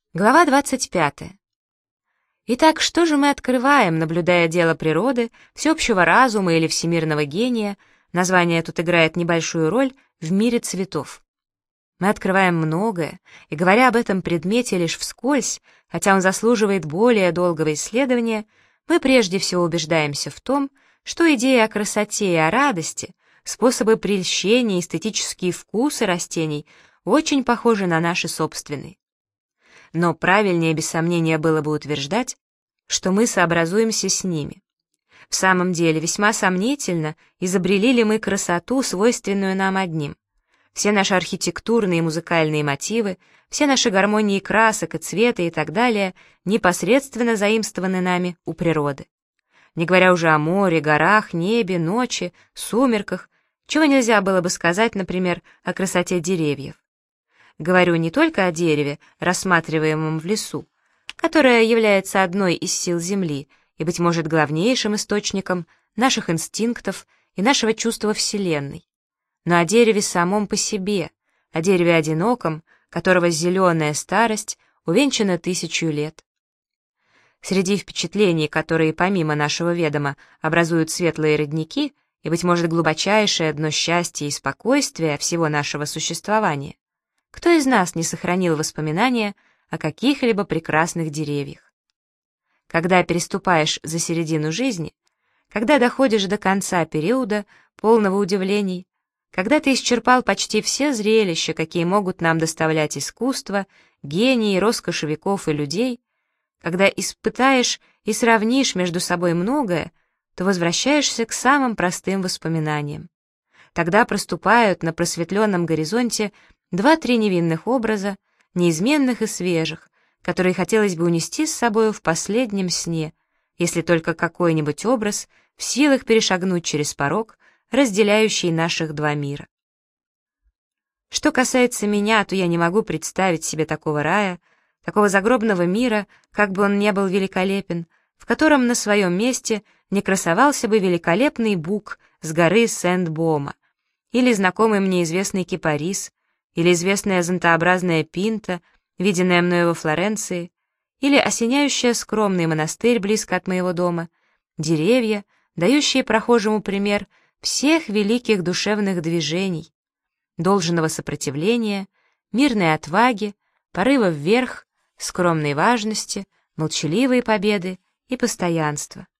Глава 25. Итак, что же мы открываем, наблюдая дело природы, всеобщего разума или всемирного гения, название тут играет небольшую роль, в мире цветов? Мы открываем многое, и говоря об этом предмете лишь вскользь, хотя он заслуживает более долгого исследования, мы прежде всего убеждаемся в том, что идеи о красоте и о радости, способы прельщения, эстетические вкусы растений очень похожи на наши собственные. Но правильнее, без сомнения, было бы утверждать, что мы сообразуемся с ними. В самом деле, весьма сомнительно, изобрели ли мы красоту, свойственную нам одним. Все наши архитектурные и музыкальные мотивы, все наши гармонии красок и цвета и так далее непосредственно заимствованы нами у природы. Не говоря уже о море, горах, небе, ночи, сумерках, чего нельзя было бы сказать, например, о красоте деревьев. Говорю не только о дереве, рассматриваемом в лесу, которое является одной из сил Земли и, быть может, главнейшим источником наших инстинктов и нашего чувства Вселенной, но о дереве самом по себе, о дереве одиноком, которого зеленая старость увенчана 1000 лет. Среди впечатлений, которые помимо нашего ведома образуют светлые родники и, быть может, глубочайшее дно счастья и спокойствия всего нашего существования, кто из нас не сохранил воспоминания о каких-либо прекрасных деревьях? Когда переступаешь за середину жизни, когда доходишь до конца периода, полного удивлений, когда ты исчерпал почти все зрелища, какие могут нам доставлять искусство, гении, роскошь веков и людей, когда испытаешь и сравнишь между собой многое, то возвращаешься к самым простым воспоминаниям. Тогда проступают на просветленном горизонте 2-3 невинных образа, неизменных и свежих, которые хотелось бы унести с собою в последнем сне, если только какой-нибудь образ в силах перешагнуть через порог, разделяющий наших два мира. Что касается меня, то я не могу представить себе такого рая, такого загробного мира, как бы он ни был великолепен, в котором на своем месте не красовался бы великолепный бук с горы Сент-Бома, или знакомый мне известный кипарис, или известная зонтообразная пинта, виденная мною во Флоренции, или осеняющая скромный монастырь близко от моего дома, деревья, дающие прохожему пример всех великих душевных движений, должного сопротивления, мирной отваги, порыва вверх, скромной важности, молчаливой победы и постоянства.